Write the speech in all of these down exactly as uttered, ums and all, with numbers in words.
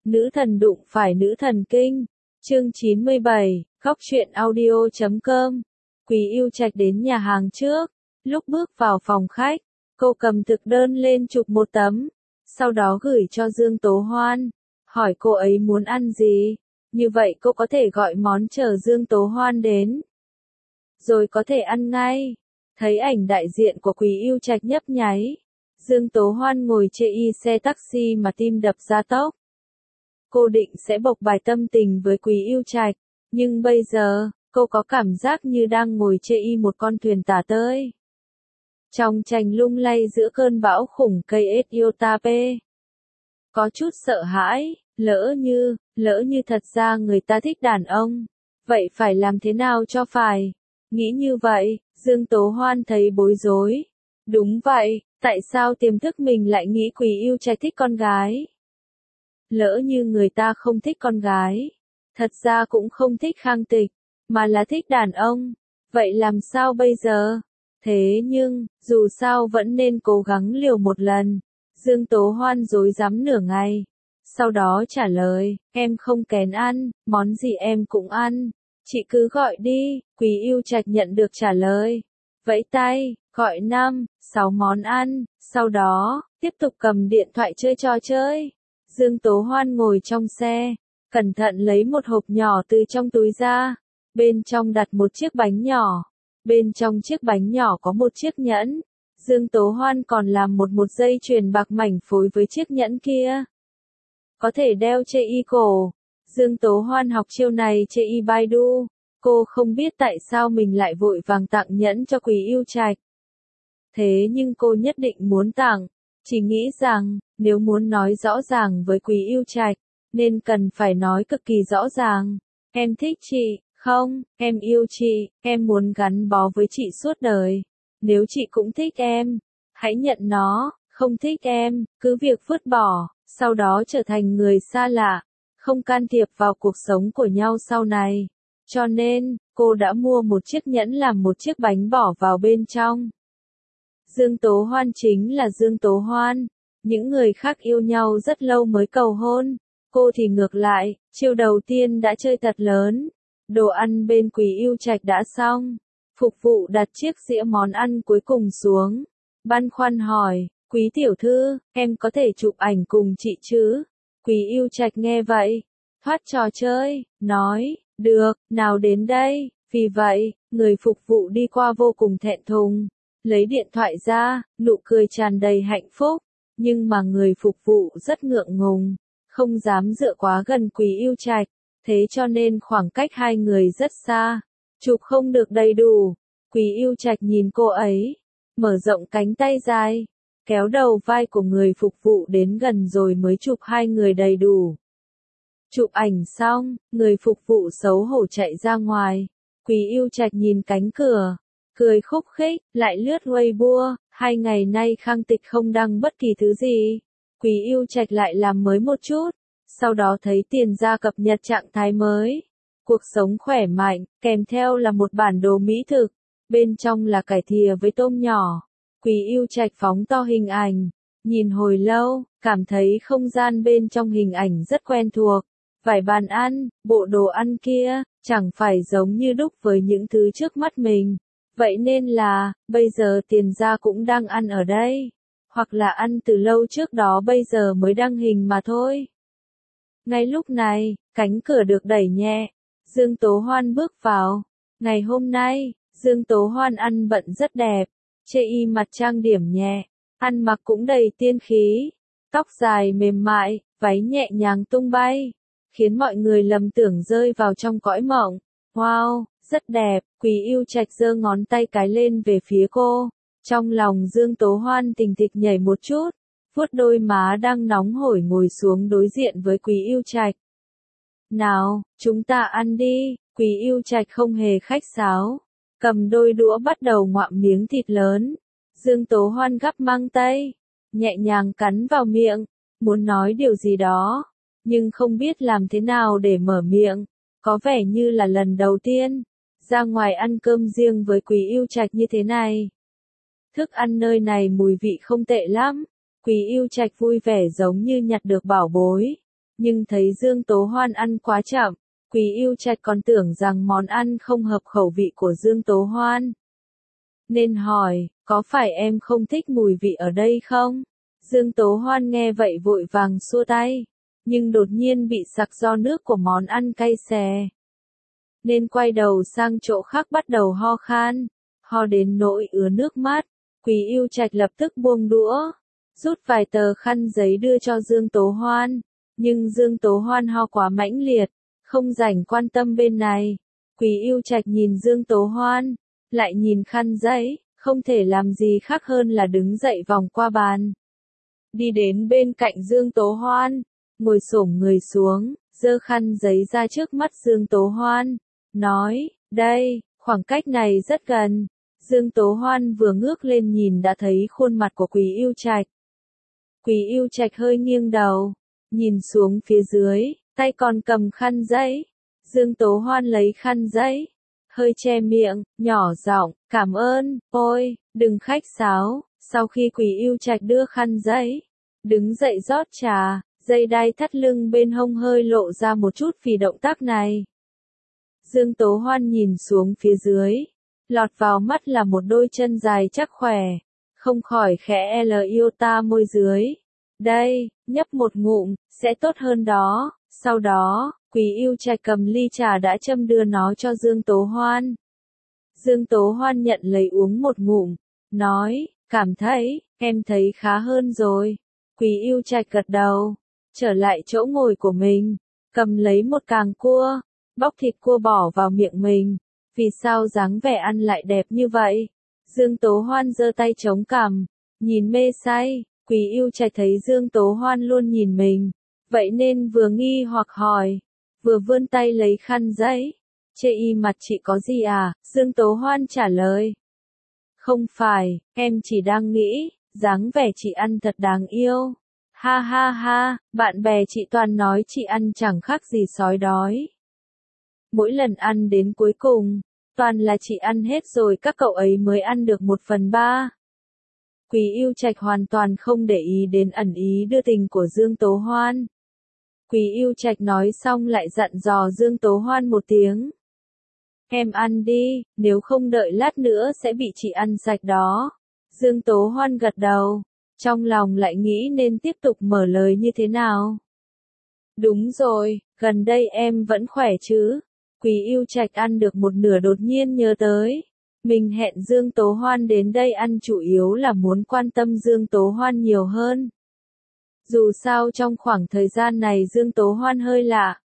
Nữ thần đụng phải nữ thần kinh. Chương chín mươi bảy, góc truyện audio chấm com. Quý Yêu Trạch đến nhà hàng trước, lúc bước vào phòng khách, cô cầm thực đơn lên chụp một tấm, sau đó gửi cho Dương Tố Hoan, hỏi cô ấy muốn ăn gì, như vậy cô có thể gọi món chờ Dương Tố Hoan đến, rồi có thể ăn ngay. Thấy ảnh đại diện của Quý Yêu Trạch nhấp nháy, Dương Tố Hoan ngồi chê y xe taxi mà tim đập ra tốc. Cô định sẽ bộc bạch tâm tình với Quý Yêu Trạch, nhưng bây giờ, cô có cảm giác như đang ngồi chê y một con thuyền tả tơi. Trong tranh lung lay giữa cơn bão khủng cây Etiotape. Có chút sợ hãi, lỡ như, lỡ như thật ra người ta thích đàn ông. Vậy phải làm thế nào cho phải? Nghĩ như vậy, Dương Tố Hoan thấy bối rối. Đúng vậy, tại sao tiềm thức mình lại nghĩ Quý Yêu Trạch thích con gái? Lỡ như người ta không thích con gái, thật ra cũng không thích Khang Tịch, mà là thích đàn ông, vậy làm sao bây giờ? Thế nhưng, dù sao vẫn nên cố gắng liều một lần. Dương Tố Hoan rối rắm nửa ngày, sau đó trả lời, em không kén ăn, món gì em cũng ăn, chị cứ gọi đi. Quý Yêu Trạch nhận được trả lời, vẫy tay, gọi năm, sáu món ăn, sau đó, tiếp tục cầm điện thoại chơi trò chơi. Dương Tố Hoan ngồi trong xe, cẩn thận lấy một hộp nhỏ từ trong túi ra, bên trong đặt một chiếc bánh nhỏ, bên trong chiếc bánh nhỏ có một chiếc nhẫn. Dương Tố Hoan còn làm một một dây chuyền bạc mảnh phối với chiếc nhẫn kia. Có thể đeo chê y cổ. Dương Tố Hoan học chiêu này chê y Baidu. Cô không biết tại sao mình lại vội vàng tặng nhẫn cho Quý Yêu Trạch. Thế nhưng cô nhất định muốn tặng. Chỉ nghĩ rằng, nếu muốn nói rõ ràng với Quý Yêu Trạch, nên cần phải nói cực kỳ rõ ràng. Em thích chị, không, em yêu chị, em muốn gắn bó với chị suốt đời. Nếu chị cũng thích em, hãy nhận nó, không thích em, cứ việc vứt bỏ, sau đó trở thành người xa lạ, không can thiệp vào cuộc sống của nhau sau này. Cho nên, cô đã mua một chiếc nhẫn làm một chiếc bánh bỏ vào bên trong. Dương Tố Hoan chính là Dương Tố Hoan. Những người khác yêu nhau rất lâu mới cầu hôn. Cô thì ngược lại, chiêu đầu tiên đã chơi thật lớn. Đồ ăn bên Quý Yêu Trạch đã xong. Phục vụ đặt chiếc dĩa món ăn cuối cùng xuống. Băn khoăn hỏi, Quý tiểu thư, em có thể chụp ảnh cùng chị chứ? Quý Yêu Trạch nghe vậy, thoát trò chơi, nói, được, nào đến đây. Vì vậy, người phục vụ đi qua vô cùng thẹn thùng. Lấy điện thoại ra, nụ cười tràn đầy hạnh phúc, nhưng mà người phục vụ rất ngượng ngùng, không dám dựa quá gần Quý Yêu Trạch, thế cho nên khoảng cách hai người rất xa, chụp không được đầy đủ. Quý Yêu Trạch nhìn cô ấy, mở rộng cánh tay dài, kéo đầu vai của người phục vụ đến gần rồi mới chụp hai người đầy đủ. Chụp ảnh xong, người phục vụ xấu hổ chạy ra ngoài, Quý Yêu Trạch nhìn cánh cửa, cười khúc khích, lại lướt Weibo, hai ngày nay Khang Tịch không đăng bất kỳ thứ gì. Quý Yêu Trạch lại làm mới một chút, sau đó thấy Tiền Gia cập nhật trạng thái mới. Cuộc sống khỏe mạnh, kèm theo là một bản đồ mỹ thực, bên trong là cải thìa với tôm nhỏ. Quý Yêu Trạch phóng to hình ảnh, nhìn hồi lâu, cảm thấy không gian bên trong hình ảnh rất quen thuộc. Vài bàn ăn, bộ đồ ăn kia, chẳng phải giống như đúc với những thứ trước mắt mình. Vậy nên là, bây giờ Tiền Gia cũng đang ăn ở đây. Hoặc là ăn từ lâu trước đó bây giờ mới đăng hình mà thôi. Ngay lúc này, cánh cửa được đẩy nhẹ. Dương Tố Hoan bước vào. Ngày hôm nay, Dương Tố Hoan ăn bận rất đẹp. Chê y mặt trang điểm nhẹ. Ăn mặc cũng đầy tiên khí. Tóc dài mềm mại, váy nhẹ nhàng tung bay. Khiến mọi người lầm tưởng rơi vào trong cõi mộng. Wow! Rất đẹp. Quý Yêu Trạch giơ ngón tay cái lên về phía cô. Trong lòng Dương Tố Hoan tình thịch nhảy một chút, vuốt đôi má đang nóng hổi ngồi xuống đối diện với Quý Yêu Trạch. Nào, chúng ta ăn đi. Quý Yêu Trạch không hề khách sáo, cầm đôi đũa bắt đầu ngoạm miếng thịt lớn. Dương Tố Hoan gắp mang tay, nhẹ nhàng cắn vào miệng, muốn nói điều gì đó, nhưng không biết làm thế nào để mở miệng, có vẻ như là lần đầu tiên ra ngoài ăn cơm riêng với Quý Yêu Trạch như thế này. Thức ăn nơi này mùi vị không tệ lắm. Quý Yêu Trạch vui vẻ giống như nhặt được bảo bối. nhưng thấy Dương Tố Hoan ăn quá chậm, Quý Yêu Trạch còn tưởng rằng món ăn không hợp khẩu vị của Dương Tố Hoan. Nên hỏi, có phải em không thích mùi vị ở đây không? Dương Tố Hoan nghe vậy vội vàng xua tay, nhưng đột nhiên bị sặc do nước của món ăn cay xè. Nên quay đầu sang chỗ khác bắt đầu ho khan, ho đến nỗi ứa nước mắt. Quý Yêu Trạch lập tức buông đũa, rút vài tờ khăn giấy đưa cho Dương Tố Hoan, nhưng Dương Tố Hoan ho quá mãnh liệt, không rảnh quan tâm bên này. Quý Yêu Trạch nhìn Dương Tố Hoan, lại nhìn khăn giấy, không thể làm gì khác hơn là đứng dậy vòng qua bàn. Đi đến bên cạnh Dương Tố Hoan, ngồi xổm người xuống, giơ khăn giấy ra trước mắt Dương Tố Hoan, nói, đây, khoảng cách này rất gần. Dương Tố Hoan vừa ngước lên nhìn đã thấy khuôn mặt của Quý Yêu Trạch. Quý Yêu Trạch hơi nghiêng đầu, nhìn xuống phía dưới, tay còn cầm khăn giấy. Dương Tố Hoan lấy khăn giấy, hơi che miệng, nhỏ giọng, cảm ơn, ôi, đừng khách sáo. Sau khi Quý Yêu Trạch đưa khăn giấy, đứng dậy rót trà, dây đai thắt lưng bên hông hơi lộ ra một chút vì động tác này. Dương Tố Hoan nhìn xuống phía dưới, lọt vào mắt là một đôi chân dài chắc khỏe, không khỏi khẽ l yêu ta môi dưới. Đây, nhấp một ngụm, sẽ tốt hơn đó. Sau đó, Quý Yêu Trạch cầm ly trà đã châm đưa nó cho Dương Tố Hoan. Dương Tố Hoan nhận lấy uống một ngụm, nói, cảm thấy, em thấy khá hơn rồi. Quý Yêu Trạch gật đầu, trở lại chỗ ngồi của mình, cầm lấy một càng cua, bóc thịt cua bỏ vào miệng mình. Vì sao dáng vẻ ăn lại đẹp như vậy? Dương Tố Hoan giơ tay chống cằm, nhìn mê say. Quý Yêu Trạch thấy Dương Tố Hoan luôn nhìn mình, vậy nên vừa nghi hoặc hỏi, vừa vươn tay lấy khăn giấy. Chê y mặt chị có gì à? Dương Tố Hoan trả lời. Không phải, em chỉ đang nghĩ, dáng vẻ chị ăn thật đáng yêu. Ha ha ha, bạn bè chị toàn nói chị ăn chẳng khác gì sói đói. Mỗi lần ăn đến cuối cùng, toàn là chị ăn hết rồi các cậu ấy mới ăn được một phần ba. Quý Yêu Trạch hoàn toàn không để ý đến ẩn ý đưa tình của Dương Tố Hoan. Quý Yêu Trạch nói xong lại dặn dò Dương Tố Hoan một tiếng. Em ăn đi, nếu không đợi lát nữa sẽ bị chị ăn sạch đó. Dương Tố Hoan gật đầu, trong lòng lại nghĩ nên tiếp tục mở lời như thế nào. Đúng rồi, gần đây em vẫn khỏe chứ. Quý Yêu Trạch ăn được một nửa đột nhiên nhớ tới. Mình hẹn Dương Tố Hoan đến đây ăn chủ yếu là muốn quan tâm Dương Tố Hoan nhiều hơn. Dù sao trong khoảng thời gian này Dương Tố Hoan hơi lạ.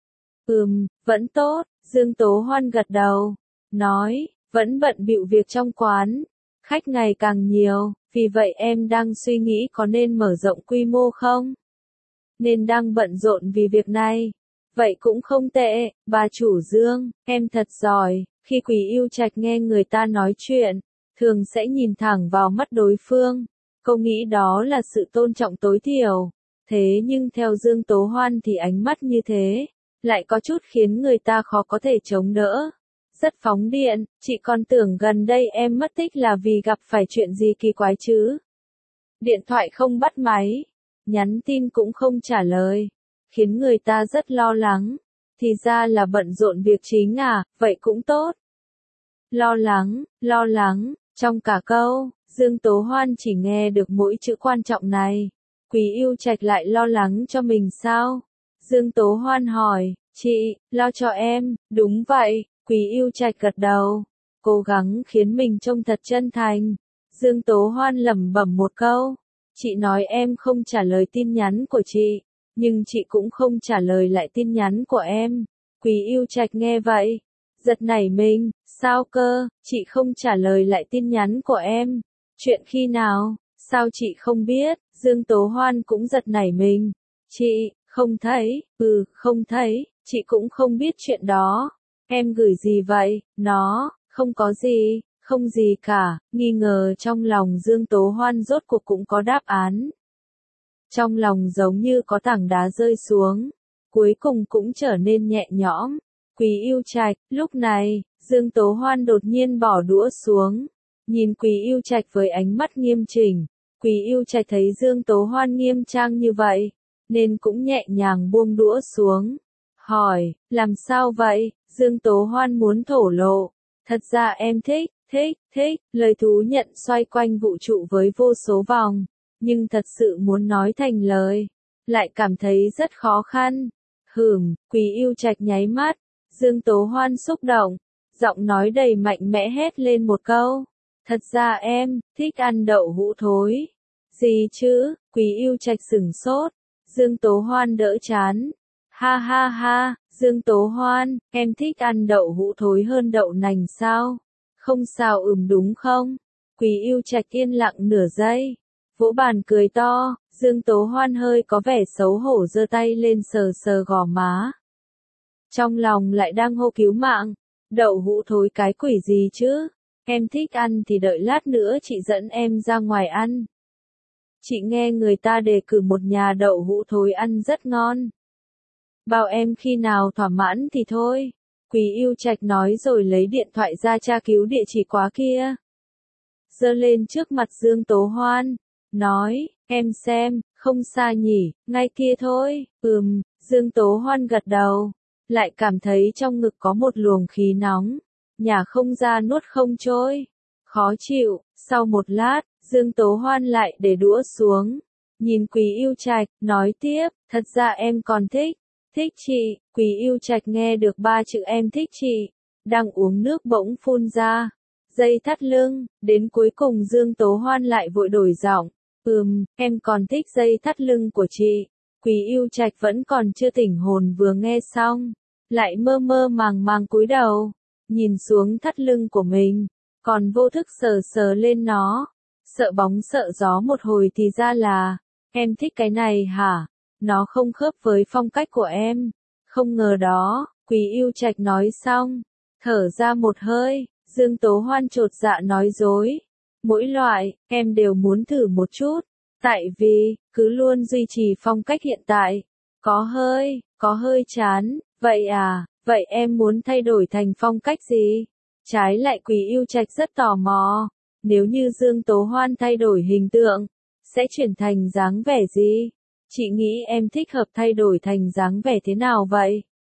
Ừm, vẫn tốt, Dương Tố Hoan gật đầu, nói, vẫn bận bịu việc trong quán, khách ngày càng nhiều, vì vậy em đang suy nghĩ có nên mở rộng quy mô không? Nên đang bận rộn vì việc này. Vậy cũng không tệ, bà chủ Dương, em thật giỏi. Khi Quý Yêu Trạch nghe người ta nói chuyện, thường sẽ nhìn thẳng vào mắt đối phương. Câu nghĩ đó là sự tôn trọng tối thiểu. Thế nhưng theo Dương Tố Hoan thì ánh mắt như thế, lại có chút khiến người ta khó có thể chống đỡ. Rất phóng điện, chị còn tưởng gần đây em mất tích là vì gặp phải chuyện gì kỳ quái chứ. Điện thoại không bắt máy, nhắn tin cũng không trả lời, khiến người ta rất lo lắng. Thì ra là bận rộn việc chính à, vậy cũng tốt. Lo lắng, lo lắng, trong cả câu, Dương Tố Hoan chỉ nghe được mỗi chữ quan trọng này. Quý Yêu Trạch lại lo lắng cho mình sao? Dương Tố Hoan hỏi, chị, lo cho em, đúng vậy, Quý Yêu Trạch gật đầu, cố gắng khiến mình trông thật chân thành. Dương Tố Hoan lẩm bẩm một câu, chị nói em không trả lời tin nhắn của chị, nhưng chị cũng không trả lời lại tin nhắn của em. Quý Yêu Trạch nghe vậy, giật nảy mình, sao cơ, chị không trả lời lại tin nhắn của em, chuyện khi nào, sao chị không biết? Dương Tố Hoan cũng giật nảy mình, chị, không thấy, ừ, không thấy, chị cũng không biết chuyện đó, em gửi gì vậy, nó, không có gì, không gì cả, nghi ngờ trong lòng Dương Tố Hoan rốt cuộc cũng có đáp án. Trong lòng giống như có tảng đá rơi xuống, cuối cùng cũng trở nên nhẹ nhõm. Quý Yêu Trạch, lúc này, Dương Tố Hoan đột nhiên bỏ đũa xuống, nhìn Quý Yêu Trạch với ánh mắt nghiêm chỉnh. Quý Yêu Trạch thấy Dương Tố Hoan nghiêm trang như vậy, nên cũng nhẹ nhàng buông đũa xuống. Hỏi, làm sao vậy? Dương Tố Hoan muốn thổ lộ. Thật ra em thích, thích, thích, lời thú nhận xoay quanh vũ trụ với vô số vòng, nhưng thật sự muốn nói thành lời, lại cảm thấy rất khó khăn. Hửm, Quý Yêu Trạch nháy mắt, Dương Tố Hoan xúc động, giọng nói đầy mạnh mẽ hét lên một câu. Thật ra em, thích ăn đậu hũ thối. Gì chứ? Quý Yêu Trạch sửng sốt. Dương Tố Hoan đỡ chán. Ha ha ha, Dương Tố Hoan, em thích ăn đậu hũ thối hơn đậu nành sao? Không sao ừm đúng không? Quý Yêu Trạch yên lặng nửa giây. Vỗ bàn cười to, Dương Tố Hoan hơi có vẻ xấu hổ giơ tay lên sờ sờ gò má. Trong lòng lại đang hô cứu mạng. Đậu hũ thối cái quỷ gì chứ? Em thích ăn thì đợi lát nữa chị dẫn em ra ngoài ăn. Chị nghe người ta đề cử một nhà đậu hũ thối ăn rất ngon. Bảo em khi nào thỏa mãn thì thôi. Quý Yêu Trạch nói rồi lấy điện thoại ra tra cứu địa chỉ quán kia. Giơ lên trước mặt Dương Tố Hoan. Nói, em xem, không xa nhỉ, ngay kia thôi. Ừm, Dương Tố Hoan gật đầu. Lại cảm thấy trong ngực có một luồng khí nóng. Nhả không ra nuốt không trôi. Khó chịu, sau một lát, Dương Tố Hoan lại để đũa xuống. Nhìn Quý Yêu Trạch, nói tiếp, thật ra em còn thích. Thích chị. Quý Yêu Trạch nghe được ba chữ em thích chị. Đang uống nước bỗng phun ra. Dây thắt lưng, đến cuối cùng Dương Tố Hoan lại vội đổi giọng. Ừm, em còn thích dây thắt lưng của chị. Quý Yêu Trạch vẫn còn chưa tỉnh hồn vừa nghe xong. Lại mơ mơ màng màng cúi đầu. Nhìn xuống thắt lưng của mình. Còn vô thức sờ sờ lên nó. Sợ bóng sợ gió một hồi thì ra là. Em thích cái này hả? Nó không khớp với phong cách của em. Không ngờ đó. Quý Yêu Trạch nói xong. Thở ra một hơi. Dương Tố Hoan chột dạ nói dối. Mỗi loại, em đều muốn thử một chút. Tại vì, cứ luôn duy trì phong cách hiện tại. Có hơi, có hơi chán. Vậy à, vậy em muốn thay đổi thành phong cách gì? Trái lại Quý Yêu Trạch rất tò mò. Nếu như Dương Tố Hoan thay đổi hình tượng, sẽ chuyển thành dáng vẻ gì? Chị nghĩ em thích hợp thay đổi thành dáng vẻ thế nào vậy?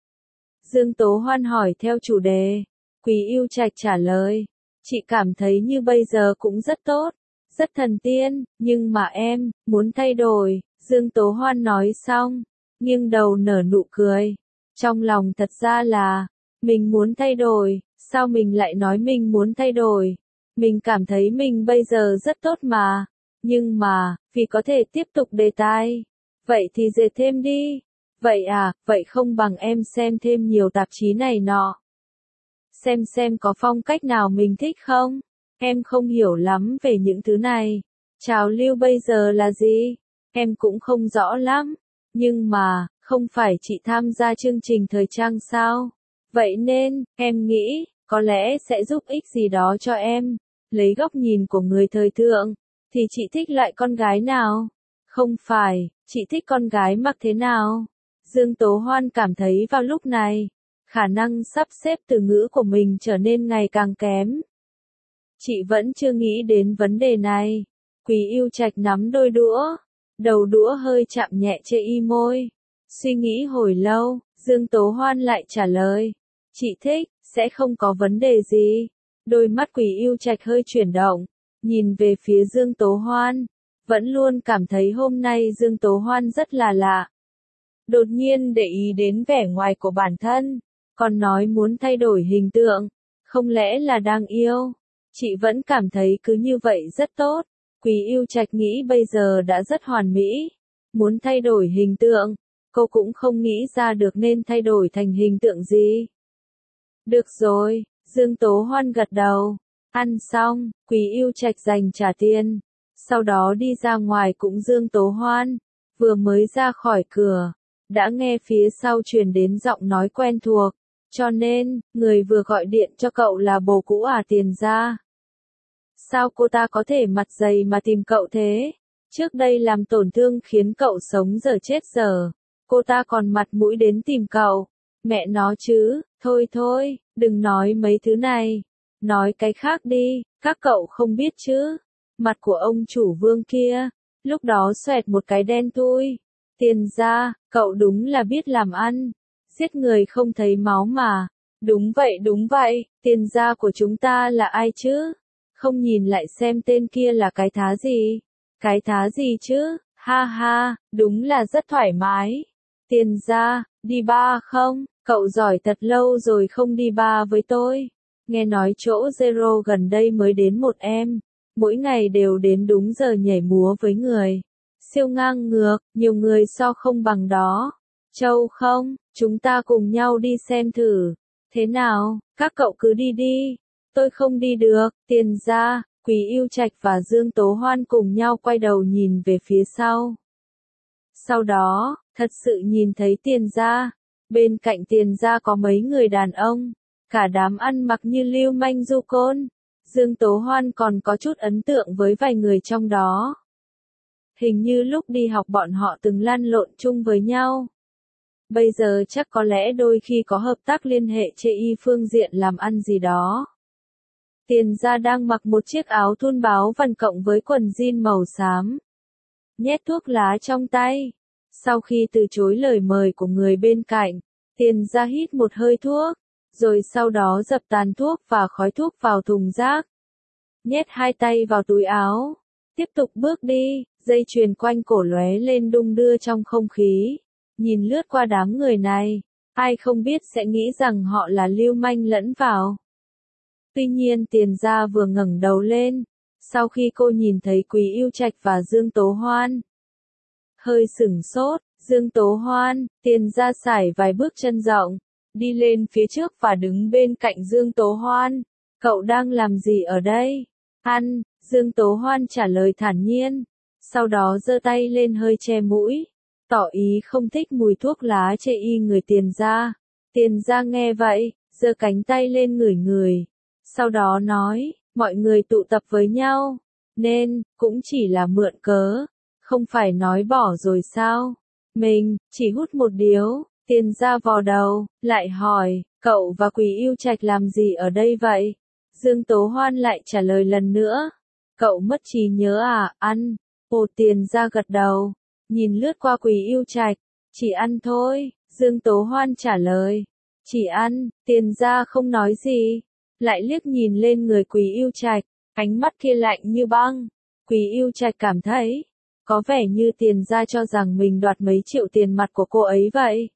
Dương Tố Hoan hỏi theo chủ đề. Quý Yêu Trạch trả lời. Chị cảm thấy như bây giờ cũng rất tốt, rất thần tiên, nhưng mà em, muốn thay đổi. Dương Tố Hoan nói xong, nghiêng đầu nở nụ cười. Trong lòng thật ra là, mình muốn thay đổi, sao mình lại nói mình muốn thay đổi? Mình cảm thấy mình bây giờ rất tốt mà. Nhưng mà, vì có thể tiếp tục đề tài. Vậy thì dệt thêm đi. Vậy à, vậy không bằng em xem thêm nhiều tạp chí này nọ. Xem xem có phong cách nào mình thích không? Em không hiểu lắm về những thứ này. Trào lưu bây giờ là gì? Em cũng không rõ lắm. Nhưng mà, không phải chị tham gia chương trình thời trang sao? Vậy nên, em nghĩ, có lẽ sẽ giúp ích gì đó cho em. Lấy góc nhìn của người thời thượng, thì chị thích loại con gái nào? Không phải, chị thích con gái mặc thế nào? Dương Tố Hoan cảm thấy vào lúc này, khả năng sắp xếp từ ngữ của mình trở nên ngày càng kém. Chị vẫn chưa nghĩ đến vấn đề này. Quý Yêu Trạch nắm đôi đũa, đầu đũa hơi chạm nhẹ trên y môi. Suy nghĩ hồi lâu, Dương Tố Hoan lại trả lời. Chị thích, sẽ không có vấn đề gì. Đôi mắt Quý Yêu Trạch hơi chuyển động, nhìn về phía Dương Tố Hoan. Vẫn luôn cảm thấy hôm nay Dương Tố Hoan rất là lạ. Đột nhiên để ý đến vẻ ngoài của bản thân, còn nói muốn thay đổi hình tượng, không lẽ là đang yêu? Chị vẫn cảm thấy cứ như vậy rất tốt. Quý Yêu Trạch nghĩ bây giờ đã rất hoàn mỹ. Muốn thay đổi hình tượng, cô cũng không nghĩ ra được nên thay đổi thành hình tượng gì. Được rồi, Dương Tố Hoan gật đầu. Ăn xong, Quý Yêu Trạch dành trả tiền. Sau đó đi ra ngoài cũng Dương Tố Hoan. Vừa mới ra khỏi cửa, đã nghe phía sau truyền đến giọng nói quen thuộc. Cho nên, người vừa gọi điện cho cậu là bồ cũ à Tiền Gia. Sao cô ta có thể mặt dày mà tìm cậu thế? Trước đây làm tổn thương khiến cậu sống giờ chết giờ. Cô ta còn mặt mũi đến tìm cậu. Mẹ nó chứ, thôi thôi, đừng nói mấy thứ này. Nói cái khác đi, các cậu không biết chứ. Mặt của ông chủ Vương kia, lúc đó xoẹt một cái đen thui. Tiền gia, cậu đúng là biết làm ăn. Giết người không thấy máu mà. Đúng vậy đúng vậy, tiền gia của chúng ta là ai chứ? Không nhìn lại xem tên kia là cái thá gì? Cái thá gì chứ? Ha ha, đúng là rất thoải mái. Tiền gia, đi bar không? Cậu giỏi thật, lâu rồi không đi bar với tôi. Nghe nói chỗ Zero gần đây mới đến một em. Mỗi ngày đều đến đúng giờ nhảy múa với người. Siêu ngang ngược, nhiều người so không bằng đó. Châu không, chúng ta cùng nhau đi xem thử. Thế nào, các cậu cứ đi đi. Tôi không đi được. Tiền gia, Quý Yêu Trạch và Dương Tố Hoan cùng nhau quay đầu nhìn về phía sau. Sau đó, thật sự nhìn thấy tiền gia. Bên cạnh tiền gia có mấy người đàn ông. Cả đám ăn mặc như lưu manh du côn. Dương Tố Hoan còn có chút ấn tượng với vài người trong đó. Hình như lúc đi học bọn họ từng lăn lộn chung với nhau. Bây giờ chắc có lẽ đôi khi có hợp tác liên hệ chê y phương diện làm ăn gì đó. Tiền gia đang mặc một chiếc áo thun báo vằn cộng với quần jean màu xám. Nhét thuốc lá trong tay. Sau khi từ chối lời mời của người bên cạnh, tiền gia hít một hơi thuốc, rồi sau đó dập tàn thuốc và khói thuốc vào thùng rác. Nhét hai tay vào túi áo. Tiếp tục bước đi, dây chuyền quanh cổ lóe lên đung đưa trong không khí. Nhìn lướt qua đám người này, ai không biết sẽ nghĩ rằng họ là lưu manh lẫn vào. Tuy nhiên tiền gia vừa ngẩng đầu lên, sau khi cô nhìn thấy Quý Yêu Trạch và Dương Tố Hoan. Hơi sửng sốt, Dương Tố Hoan, tiền gia sải vài bước chân rộng, đi lên phía trước và đứng bên cạnh Dương Tố Hoan. Cậu đang làm gì ở đây? Ăn, Dương Tố Hoan trả lời thản nhiên, sau đó giơ tay lên hơi che mũi, tỏ ý không thích mùi thuốc lá chê y người tiền gia. Tiền gia nghe vậy, giơ cánh tay lên ngửi ngửi, sau đó nói, mọi người tụ tập với nhau, nên, cũng chỉ là mượn cớ, không phải nói bỏ rồi sao? Mình, chỉ hút một điếu. Tiền gia vò đầu, lại hỏi, cậu và Quý Yêu Trạch làm gì ở đây vậy? Dương Tố Hoan lại trả lời lần nữa, cậu mất trí nhớ à, ăn. Ồ, tiền gia gật đầu, nhìn lướt qua Quý Yêu Trạch, chỉ ăn thôi. Dương Tố Hoan trả lời, chỉ ăn. Tiền gia không nói gì, lại liếc nhìn lên người Quý Yêu Trạch, ánh mắt kia lạnh như băng. Quý Yêu Trạch cảm thấy, có vẻ như tiền gia cho rằng mình đoạt mấy triệu tiền mặt của cô ấy vậy.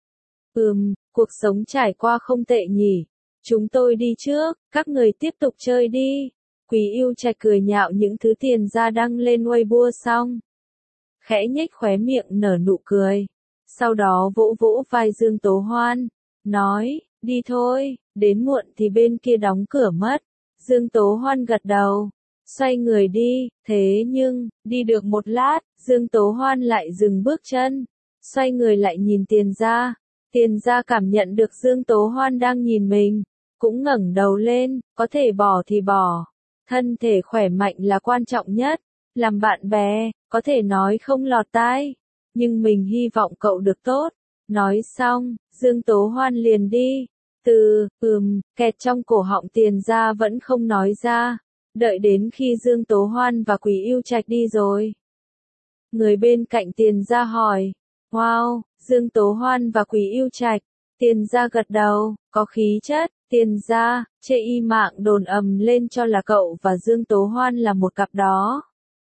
Ừm, cuộc sống trải qua không tệ nhỉ. Chúng tôi đi trước, các người tiếp tục chơi đi. Quý Yêu Trạch cười nhạo những thứ tiền gia đăng lên Weibo xong. Khẽ nhếch khóe miệng nở nụ cười. Sau đó vỗ vỗ vai Dương Tố Hoan, nói, đi thôi, đến muộn thì bên kia đóng cửa mất. Dương Tố Hoan gật đầu, xoay người đi, thế nhưng, đi được một lát, Dương Tố Hoan lại dừng bước chân, xoay người lại nhìn tiền gia. Tiền gia cảm nhận được Dương Tố Hoan đang nhìn mình, cũng ngẩng đầu lên, có thể bỏ thì bỏ. Thân thể khỏe mạnh là quan trọng nhất, làm bạn bè, có thể nói không lọt tai, nhưng mình hy vọng cậu được tốt. Nói xong, Dương Tố Hoan liền đi. Từ, ừm, kẹt trong cổ họng tiền gia vẫn không nói ra, đợi đến khi Dương Tố Hoan và Quý Yêu Trạch đi rồi. Người bên cạnh tiền gia hỏi, wow, Dương Tố Hoan và Quý Yêu Trạch. Tiền gia gật đầu, có khí chất. Tiền gia, chê y mạng đồn ầm lên cho là cậu và Dương Tố Hoan là một cặp đó.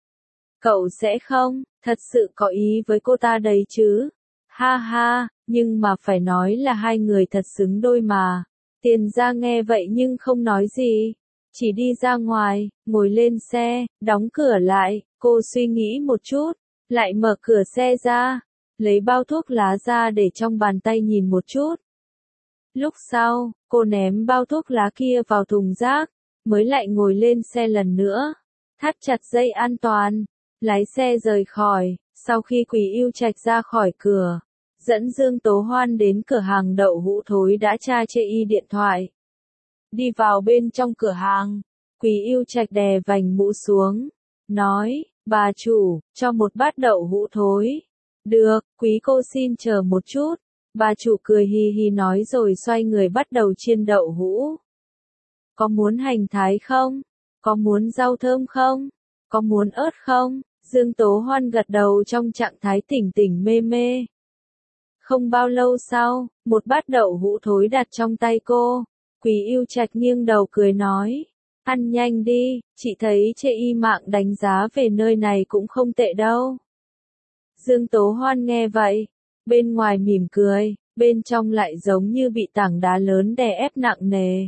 Cậu sẽ không, thật sự có ý với cô ta đấy chứ. Ha ha, nhưng mà phải nói là hai người thật xứng đôi mà. Tiền gia nghe vậy nhưng không nói gì, chỉ đi ra ngoài, ngồi lên xe, đóng cửa lại. Cô suy nghĩ một chút, lại mở cửa xe ra, lấy bao thuốc lá ra để trong bàn tay nhìn một chút. Lúc sau, cô ném bao thuốc lá kia vào thùng rác, mới lại ngồi lên xe lần nữa, thắt chặt dây an toàn, lái xe rời khỏi. Sau khi Quý Yêu Trạch ra khỏi cửa, dẫn Dương Tố Hoan đến cửa hàng đậu hũ thối đã tra chê y điện thoại. Đi vào bên trong cửa hàng, Quý Yêu Trạch đè vành mũ xuống, nói, bà chủ, cho một bát đậu hũ thối. Được, quý cô xin chờ một chút. Bà chủ cười hi hi nói rồi xoay người bắt đầu chiên đậu hũ. Có muốn hành thái không? Có muốn rau thơm không? Có muốn ớt không? Dương Tố Hoan gật đầu trong trạng thái tỉnh tỉnh mê mê. Không bao lâu sau, một bát đậu hũ thối đặt trong tay cô. Quý Yêu Trạch nghiêng đầu cười nói. Ăn nhanh đi, chị thấy trên y mạng đánh giá về nơi này cũng không tệ đâu. Dương Tố Hoan nghe vậy, bên ngoài mỉm cười, bên trong lại giống như bị tảng đá lớn đè ép nặng nề.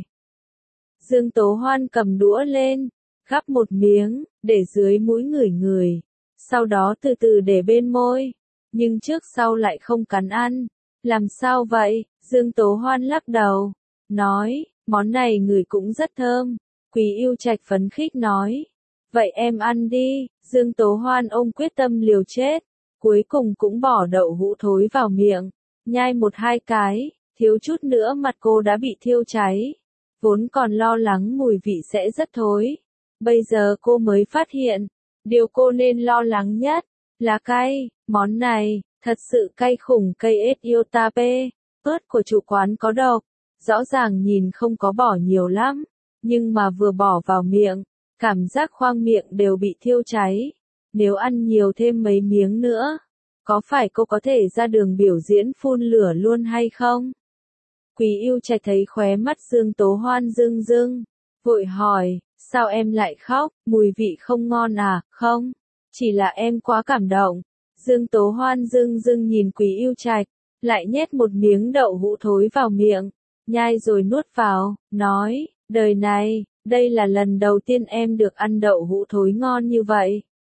Dương Tố Hoan cầm đũa lên, gắp một miếng, để dưới mũi ngửi ngửi, sau đó từ từ để bên môi, nhưng trước sau lại không cắn ăn. Làm sao vậy? Dương Tố Hoan lắc đầu, nói, món này ngửi cũng rất thơm. Quý Yêu Trạch phấn khích nói, vậy em ăn đi. Dương Tố Hoan ôm quyết tâm liều chết, cuối cùng cũng bỏ đậu hũ thối vào miệng, nhai một hai cái, thiếu chút nữa mặt cô đã bị thiêu cháy. Vốn còn lo lắng mùi vị sẽ rất thối, bây giờ cô mới phát hiện, điều cô nên lo lắng nhất là cay. Món này thật sự cay khủng. Cây ớt Iotape, ớt của chủ quán có độc, rõ ràng nhìn không có bỏ nhiều lắm, nhưng mà vừa bỏ vào miệng, cảm giác khoang miệng đều bị thiêu cháy. Nếu ăn nhiều thêm mấy miếng nữa, có phải cô có thể ra đường biểu diễn phun lửa luôn hay không? Quý Yêu Trạch thấy khóe mắt Dương Tố Hoan rưng rưng, vội hỏi, sao em lại khóc, mùi vị không ngon à? Không, chỉ là em quá cảm động. Dương Tố Hoan rưng rưng nhìn Quý Yêu Trạch, lại nhét một miếng đậu hũ thối vào miệng, nhai rồi nuốt vào, nói, đời này, đây là lần đầu tiên em được ăn đậu hũ thối ngon như vậy.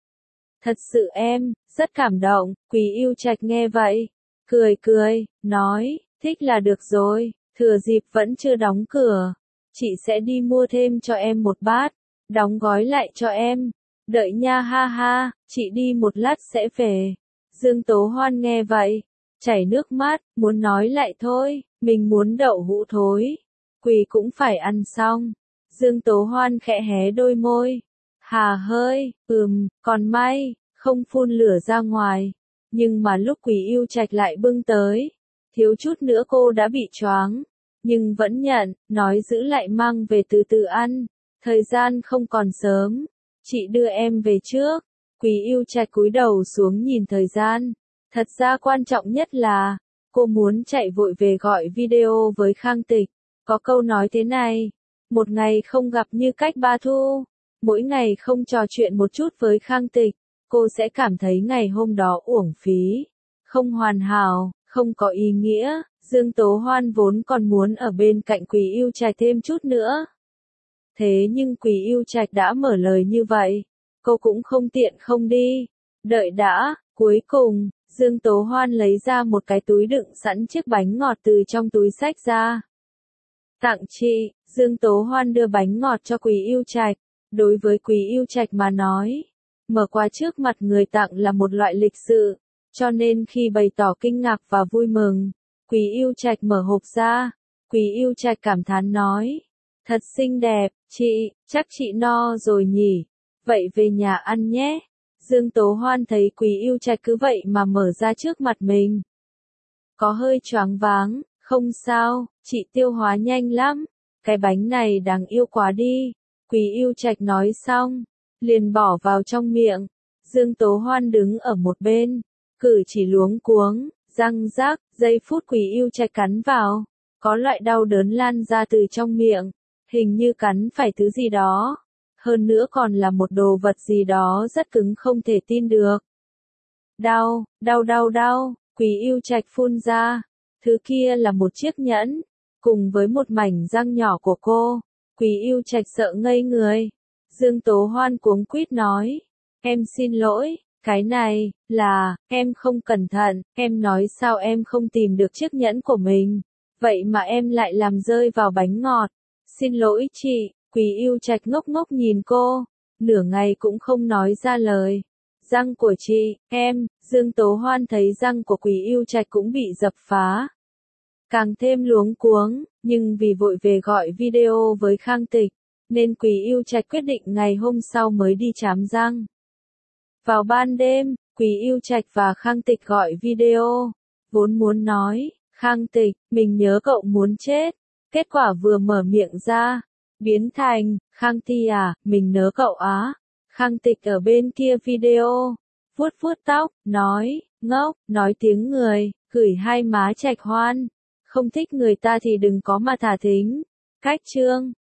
Thật sự em, rất cảm động. Quý Yêu Trạch nghe vậy, cười cười, nói, thích là được rồi, thừa dịp vẫn chưa đóng cửa, chị sẽ đi mua thêm cho em một bát, đóng gói lại cho em. Đợi nha ha ha, chị đi một lát sẽ về. Dương Tố Hoan nghe vậy, chảy nước mắt, muốn nói lại thôi, mình muốn đậu hũ thối, Quỳ cũng phải ăn xong. Dương Tố Hoan khẽ hé đôi môi, hà hơi, ừm, còn may, không phun lửa ra ngoài, nhưng mà lúc Quý Yêu Trạch lại bưng tới, thiếu chút nữa cô đã bị choáng, nhưng vẫn nhận, nói giữ lại mang về từ từ ăn, thời gian không còn sớm, chị đưa em về trước. Quý Yêu Trạch cúi đầu xuống nhìn thời gian, thật ra quan trọng nhất là, cô muốn chạy vội về gọi video với Khang Tịch. Có câu nói thế này, một ngày không gặp như cách ba thu, mỗi ngày không trò chuyện một chút với Khang Tịch, cô sẽ cảm thấy ngày hôm đó uổng phí, không hoàn hảo, không có ý nghĩa. Dương Tố Hoan vốn còn muốn ở bên cạnh Quý Yêu Trạch thêm chút nữa. Thế nhưng Quý Yêu Trạch đã mở lời như vậy, cô cũng không tiện không đi. Đợi đã, cuối cùng, Dương Tố Hoan lấy ra một cái túi đựng sẵn chiếc bánh ngọt từ trong túi xách ra. Tặng chị. Dương Tố Hoan đưa bánh ngọt cho Quý Yêu Trạch. Đối với Quý Yêu Trạch mà nói, mở quà trước mặt người tặng là một loại lịch sự, cho nên khi bày tỏ kinh ngạc và vui mừng, Quý Yêu Trạch mở hộp ra, Quý Yêu Trạch cảm thán nói, thật xinh đẹp, chị, chắc chị no rồi nhỉ, vậy về nhà ăn nhé. Dương Tố Hoan thấy Quý Yêu Trạch cứ vậy mà mở ra trước mặt mình, có hơi choáng váng. Không sao, chị tiêu hóa nhanh lắm, cái bánh này đáng yêu quá đi. Quý Yêu Trạch nói xong, liền bỏ vào trong miệng. Dương Tố Hoan đứng ở một bên, cử chỉ luống cuống, răng rác, giây phút Quý Yêu Trạch cắn vào, có loại đau đớn lan ra từ trong miệng, hình như cắn phải thứ gì đó, hơn nữa còn là một đồ vật gì đó rất cứng không thể tin được. Đau, đau đau đau, Quý Yêu Trạch phun ra. Thứ kia là một chiếc nhẫn, cùng với một mảnh răng nhỏ của cô. Quý Yêu Trạch sợ ngây người. Dương Tố Hoan cuống quýt nói, em xin lỗi, cái này, là, em không cẩn thận, em nói sao em không tìm được chiếc nhẫn của mình, vậy mà em lại làm rơi vào bánh ngọt. Xin lỗi chị. Quý Yêu Trạch ngốc ngốc nhìn cô, nửa ngày cũng không nói ra lời. Răng của chị, em. Dương Tố Hoan thấy răng của Quý Yêu Trạch cũng bị dập phá, càng thêm luống cuống, nhưng vì vội về gọi video với Khang Tịch, nên Quý Yêu Trạch quyết định ngày hôm sau mới đi chám răng. Vào ban đêm, Quý Yêu Trạch và Khang Tịch gọi video, vốn muốn nói, Khang Tịch, mình nhớ cậu muốn chết, kết quả vừa mở miệng ra, biến thành, Khang Ti à, mình nhớ cậu á. Khang Tịch ở bên kia video, vuốt vuốt tóc, nói, ngốc, nói tiếng người, gửi hai má Trạch Hoan. Không thích người ta thì đừng có mà thả thính. Cách chương